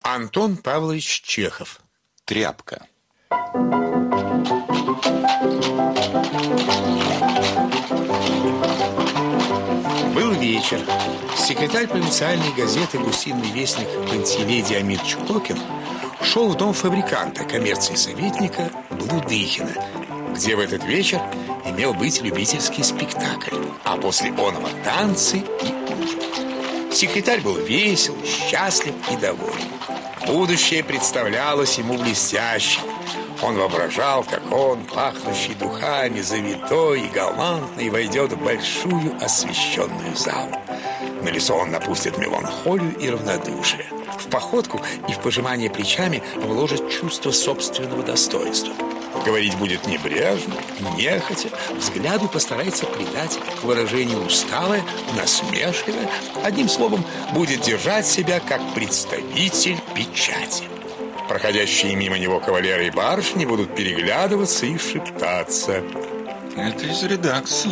Антон Павлович Чехов. Тряпка. Был вечер. Секретарь провинциальной газеты «Гусиный вестник» Пантелей Диамидович Кокин шел в дом фабриканта, коммерции советника Блудыхина, где в этот вечер имел быть любительский спектакль, а после оного танцы и ужин. Секретарь был весел, счастлив и доволен. Будущее представлялось ему блестящим. Он воображал, как он, пахнущий духами, завитой и галантный, войдет в большую освещенную залу. На лицо он напустит меланхолию и равнодушие. В походку и в пожимание плечами вложит чувство собственного достоинства. Говорить будет небрежно, нехотя, взгляду постарается придать выражение усталое, насмешливое. Одним словом, будет держать себя как представитель печати. Проходящие мимо него кавалеры и барышни будут переглядываться и шептаться. Это из редакции.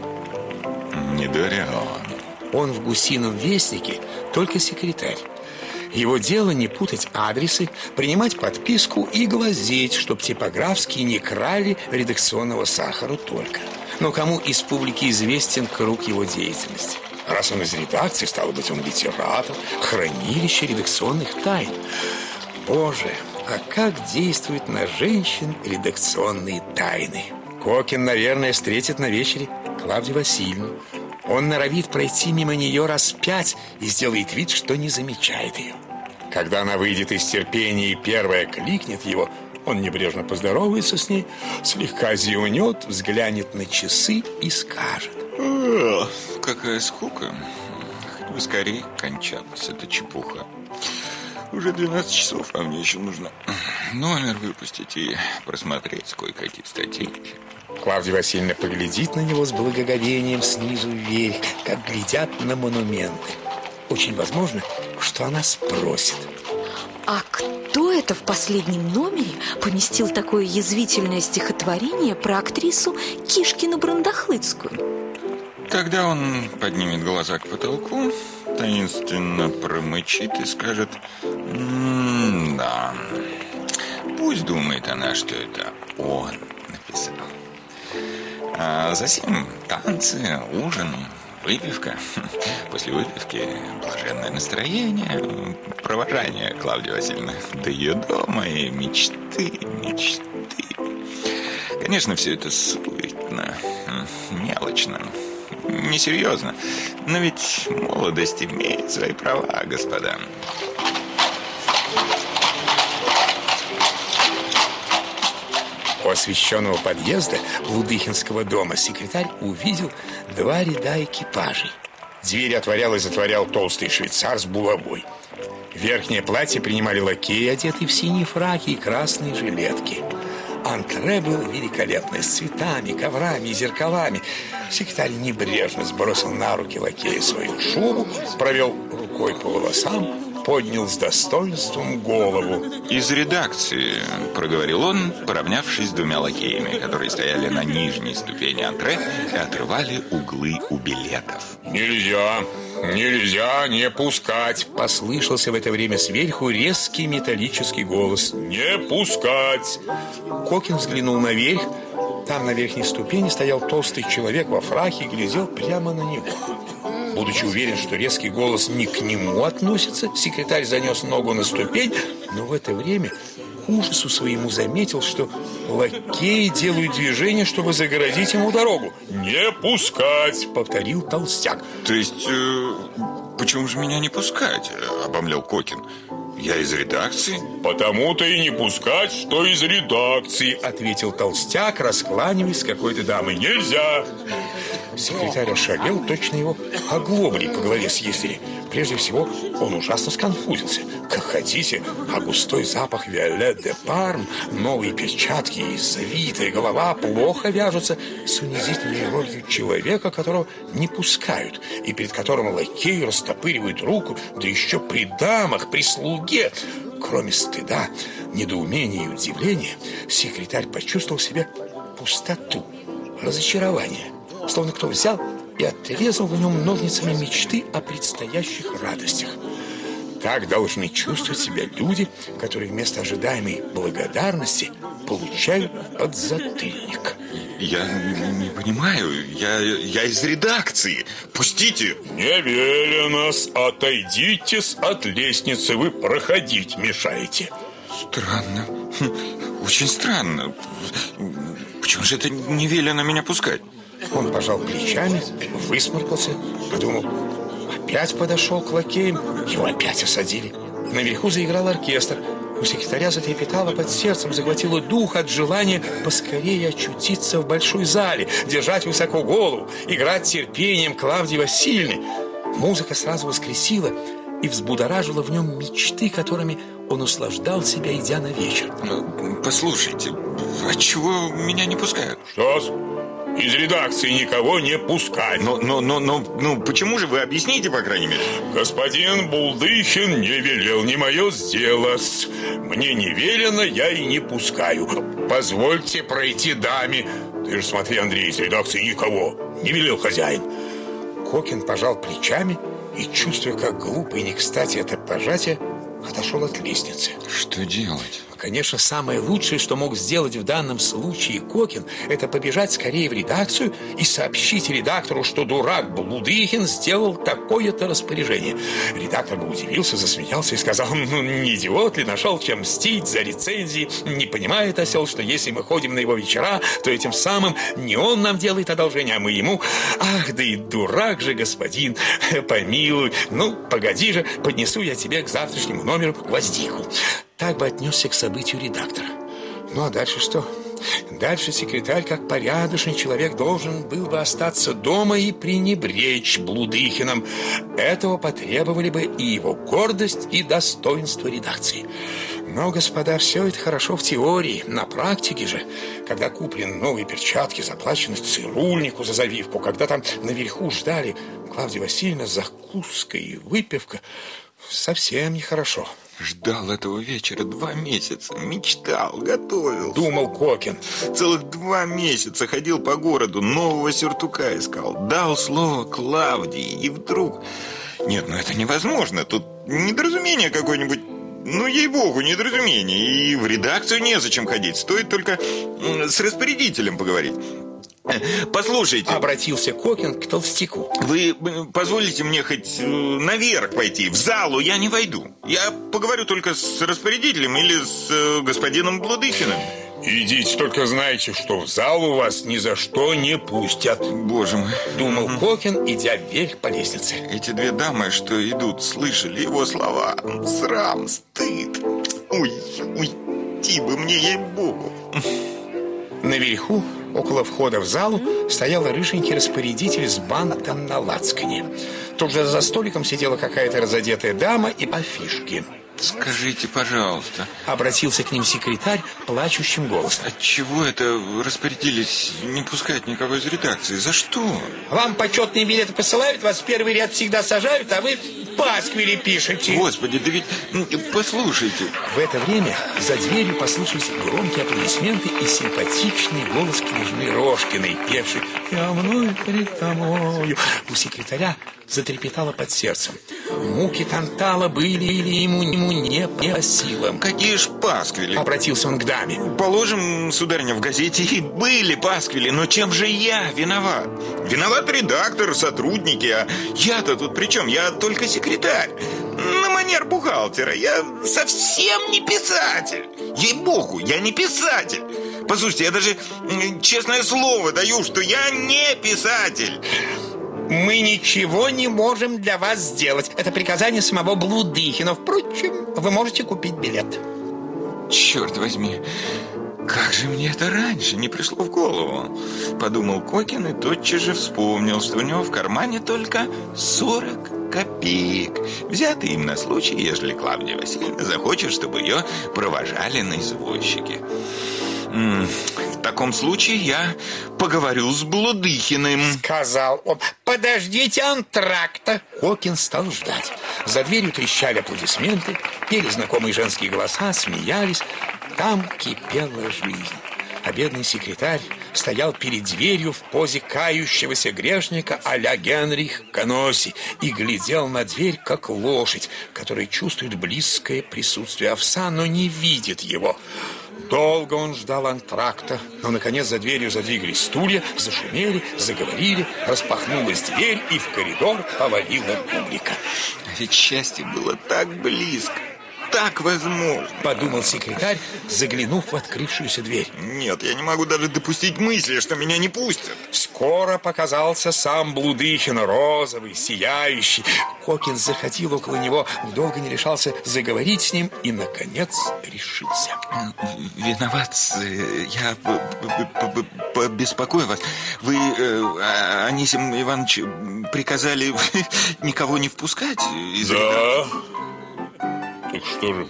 Не дурен. Он в «Гусином вестнике» только секретарь. Его дело не путать адресы, принимать подписку и глазеть, чтоб типографские не крали редакционного сахара только. Но кому из публики известен круг его деятельности? Раз он из редакции, стало быть, он литератор, хранилище редакционных тайн. Боже, а как действуют на женщин редакционные тайны? Кокин, наверное, встретит на вечере Клавдию Васильевну. Он норовит пройти мимо нее раз 5 и сделает вид, что не замечает ее. Когда она выйдет из терпения и первая кликнет его, он небрежно поздоровается с ней, слегка зевнет, взглянет на часы и скажет: какая скука. Хоть бы скорее кончалась эта чепуха. Уже 12 часов, а мне еще нужно номер выпустить и просмотреть кое-какие статьи. Клавдия Васильевна поглядит на него с благоговением снизу вверх, как глядят на монументы. Очень возможно, что она спросит: а кто это в последнем номере поместил такое язвительное стихотворение про актрису Кишкину Брандахлыцкую? Тогда он поднимет глаза к потолку, таинственно промычит и скажет: да, пусть думает она, что это он написал. А затем танцы, ужин, выпивка. После выпивки блаженное настроение, провожание Клавдии Васильевны до ее дома и мечты. Конечно, все это суетно, мелочно, несерьезно. Но ведь молодость имеет свои права, господа. У освещенного подъезда Блудыхинского дома секретарь увидел 2 ряда экипажей. Двери отворял и затворял толстый швейцар с булавой. Верхнее платье принимали лакеи, одетые в синие фраки и красные жилетки. Антре было великолепное, с цветами, коврами и зеркалами. Секретарь небрежно сбросил на руки лакея свою шубу, провел рукой по волосам, поднял с достоинством голову. Из редакции, проговорил он, поравнявшись с 2 лакеями, которые стояли на нижней ступени антре и отрывали углы у билетов. Нельзя не пускать. Послышался в это время сверху резкий металлический голос. Не пускать. Кокин взглянул наверх. Там на верхней ступени стоял толстый человек во фраке и глядел прямо на него. Будучи уверен, что резкий голос не к нему относится, секретарь занес ногу на ступень, но в это время к ужасу своему заметил, что лакеи делают движение, чтобы загородить ему дорогу. «Не пускать!» — повторил толстяк. То есть, почему же меня не пускать? — обомлел Кокин. Я из редакции? Потому-то и не пускать, что из редакции, ответил толстяк, раскланиваясь с какой-то дамой. Нельзя! Секретарь ошалел, точно его оглобли по голове съездили. Прежде всего, он ужасно сконфузился. Как хотите, а густой запах Виолет де Парм, новые перчатки и завитая голова плохо вяжутся с унизительной ролью человека, которого не пускают, и перед которым лакей растопыривает руку, да еще при дамах, при слуге. Кроме стыда, недоумения и удивления, секретарь почувствовал в себе пустоту, разочарование, словно кто взял и отрезал в нем ножницами мечты о предстоящих радостях. Так должны чувствовать себя люди, которые вместо ожидаемой благодарности получают подзатыльник. Я не понимаю, я из редакции. Пустите. Не велено-с, отойдите-с от лестницы, вы проходить мешаете. Странно, очень странно. Почему же это не велено меня пускать? Он пожал плечами, высморкался, подумал, опять подошел к лакеям, его опять осадили. Наверху заиграл оркестр. У секретаря затрепетало под сердцем, захватило дух от желания поскорее очутиться в большой зале, держать высоко голову, играть терпением Клавдии Васильевны. Музыка сразу воскресила и взбудоражила в нем мечты, которыми он услаждал себя, идя на вечер. Послушайте, отчего меня не пускают? Что-с? Из редакции никого не пускать. Ну, почему же вы объясните, по крайней мере? Господин Булдыхин не велел, не мое дело. Мне не велено, я и не пускаю. Позвольте пройти даме. Ты же смотри, Андрей, из редакции никого. Не велел хозяин. Кокин пожал плечами и, чувствуя, как глупо и не кстати это пожатие, отошел от лестницы. Что делать? Конечно, самое лучшее, что мог сделать в данном случае Кокин, это побежать скорее в редакцию и сообщить редактору, что дурак Булдыхин сделал такое-то распоряжение. Редактор бы удивился, засмеялся и сказал, ну не идиот ли, нашел чем мстить за рецензии, не понимает осел, что если мы ходим на его вечера, то этим самым не он нам делает одолжение, а мы ему. Ах, да и дурак же господин, помилуй, ну погоди же, поднесу я тебе к завтрашнему номеру гвоздику. Так бы отнесся к событию редактора. Ну, а дальше что? Дальше секретарь, как порядочный человек, должен был бы остаться дома и пренебречь Булдыхиным. Этого потребовали бы и его гордость, и достоинство редакции. Но, господа, все это хорошо в теории. На практике же, когда куплены новые перчатки, заплачено цирульнику за завивку, когда там наверху ждали Клавдия Васильевна, закуска и выпивка, совсем нехорошо. Ждал этого вечера 2 месяца, мечтал, готовил. Думал Кокин. Целых 2 месяца ходил по городу, нового сюртука искал. Дал слово Клавдии, и вдруг... Нет, ну это невозможно, тут недоразумение какое-нибудь. Ну, ей-богу, недоразумение. И в редакцию незачем ходить, стоит только с распорядителем поговорить. Послушайте, обратился Кокин к толстяку. Вы позволите мне хоть наверх пойти? В залу я не войду. Я поговорю только с распорядителем или с господином Булдыхиным. Идите, только знайте, что в зал у вас ни за что не пустят. Боже мой, думал Кокин, идя вверх по лестнице. Эти 2 дамы, что идут, слышали его слова. Срам, стыд. Уйти бы мне, ей-богу. Наверху, около входа в залу, стоял рыженький распорядитель с бантом на лацкане. Тут же за столиком сидела какая-то разодетая дама и афишки. Скажите, пожалуйста, обратился к ним секретарь плачущим голосом. Отчего это распорядились не пускать никого из редакции? За что? Вам почетные билеты посылают, вас в первый ряд всегда сажают, а вы пасквили пишете. Господи, да ведь послушайте. В это время за дверью послышались громкие аплодисменты и симпатичный голос княжны Рожкиной, певшей «Я мною перед тобою». У секретаря затрепетало под сердцем. Муки Тантала были ему не по силам. Какие ж пасквили? Обратился он к даме. Положим, сударыня, в газете и были пасквили, но чем же я виноват? Виноват редактор, сотрудники, а я-то тут при чем? Я только секретарь. На манер бухгалтера. Я совсем не писатель. Ей-богу, я не писатель. Послушайте, я даже честное слово даю, что я не писатель. Мы ничего не можем для вас сделать. Это приказание самого Булдыхина. Впрочем, вы можете купить билет. Черт возьми, как же мне это раньше не пришло в голову? Подумал Кокин и тотчас же вспомнил, что у него в кармане только 40 копеек, взятые им на случай, ежели Клавдия Васильевна захочет, чтобы ее провожали на извозчике. В таком случае я поговорю с Булдыхиным, сказал он. Подождите антракта. Кокин стал ждать. За дверью трещали аплодисменты, пели знакомые женские голоса, смеялись. Там кипела жизнь. А бедный секретарь стоял перед дверью в позе кающегося грешника а-ля Генрих Каноси и глядел на дверь, как лошадь, которая чувствует близкое присутствие овса, но не видит его. Долго он ждал антракта, но, наконец, за дверью задвигались стулья, зашумели, заговорили, распахнулась дверь, и в коридор повалила публика. Ведь счастье было так близко, так возможно, подумал секретарь, заглянув в открывшуюся дверь. Нет, я не могу даже допустить мысли, что меня не пустят. Скоро показался сам Блудыхин, розовый, сияющий. Кокин заходил около него, долго не решался заговорить с ним и, наконец, решился. Виноват, я побеспокою вас. Вы, Анисим Иванович, приказали никого не впускать из ребят? Так что же?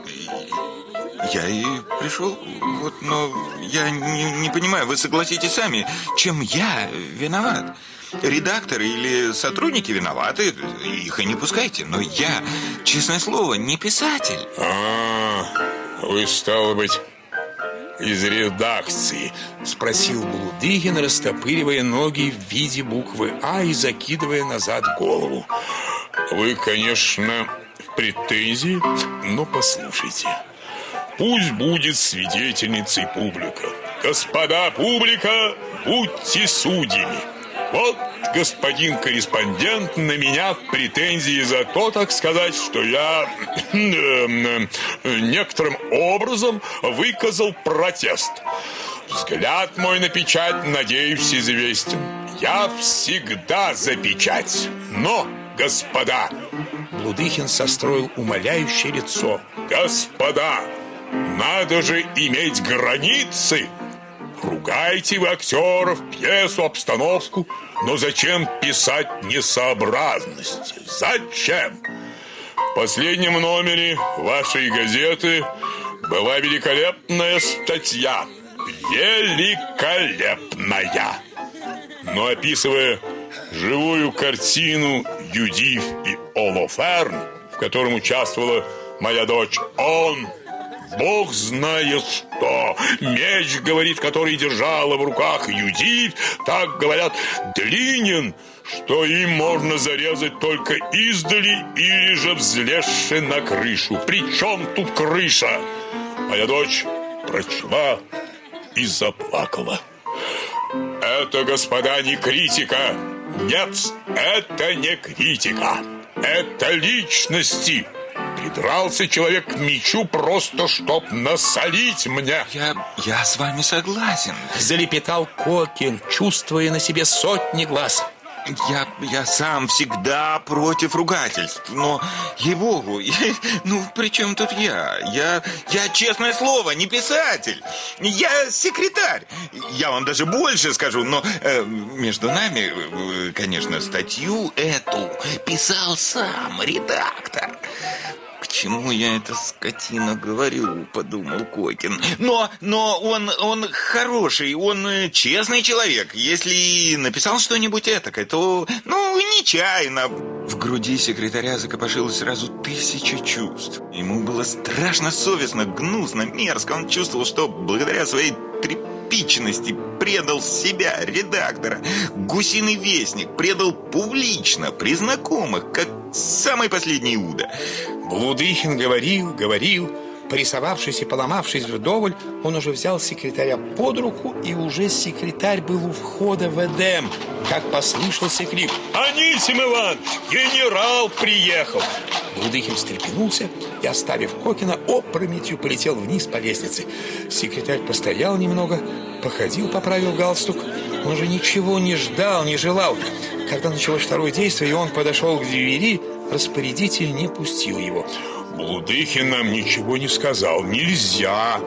Я и пришел, вот, но я не понимаю, вы согласитесь сами, чем я виноват? Редакторы или сотрудники виноваты, их и не пускайте, но я, честное слово, не писатель. Вы, стало быть, из редакции? Спросил Блудыгин, растопыривая ноги в виде буквы А и закидывая назад голову. Вы, конечно, в претензии, но послушайте. Пусть будет свидетельницей публика. Господа публика, будьте судьями. Вот господин корреспондент на меня в претензии за то, так сказать, что я некоторым образом выказал протест. Взгляд мой на печать, надеюсь, известен. Я всегда за печать. Но, господа, Блудыхин состроил умоляющее лицо. Господа, надо же иметь границы. Ругайте вы актеров, пьесу, обстановку, но зачем писать несообразности? Зачем? В последнем номере вашей газеты была великолепная статья. Великолепная. Но описывая живую картину Юдив и Олоферн, в котором участвовала моя дочь, Бог знает что. Меч, говорит, который держала в руках Юдив, так говорят, длинен, что им можно зарезать только издали или же взлезши на крышу. Причем тут крыша? Моя дочь прочла и заплакала. Это, господа, не критика. Нет, это не критика. Это личности. Придрался человек к мечу просто, чтоб насолить мне. Я с вами согласен. Залепетал Кокин, чувствуя на себе сотни глаз. Я сам всегда против ругательств, но, ей-богу, при чем тут я? Я, честное слово, не писатель. Я секретарь. Я вам даже больше скажу, но между нами, конечно, статью эту писал сам редактор. К чему я это, скотина, говорю, подумал Кокин. Но он хороший, он честный человек. Если написал что-нибудь этакое, то, нечаянно. В груди секретаря закопошилось сразу 1000 чувств. Ему было страшно совестно, гнусно, мерзко. Он чувствовал, что благодаря своей тряпичности предал себя, редактора. Гусиный вестник предал публично, при знакомых, как самый последний Иуда. Блудыхин говорил. Порисовавшись и поломавшись вдоволь, он уже взял секретаря под руку, и уже секретарь был у входа в Эдем, как послышался крик: «Анисим Иванович, генерал приехал!» Блудыхин встрепенулся и, оставив Кокина, опрометью полетел вниз по лестнице. Секретарь постоял немного, походил, поправил галстук. Он же ничего не ждал, не желал. Когда началось второе действие, и он подошел к двери, распорядитель не пустил его. Блудыхин нам ничего не сказал. Нельзя.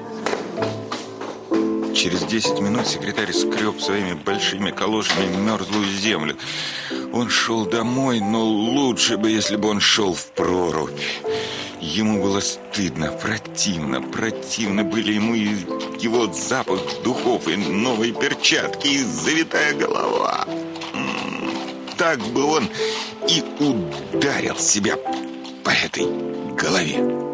Через 10 минут секретарь скреб своими большими калошами мерзлую землю. Он шел домой, но лучше бы, если бы он шел в прорубь. Ему было стыдно, противно были ему и его запах духов, и новые перчатки, и завитая голова. Так бы он и ударил себя по этой голове.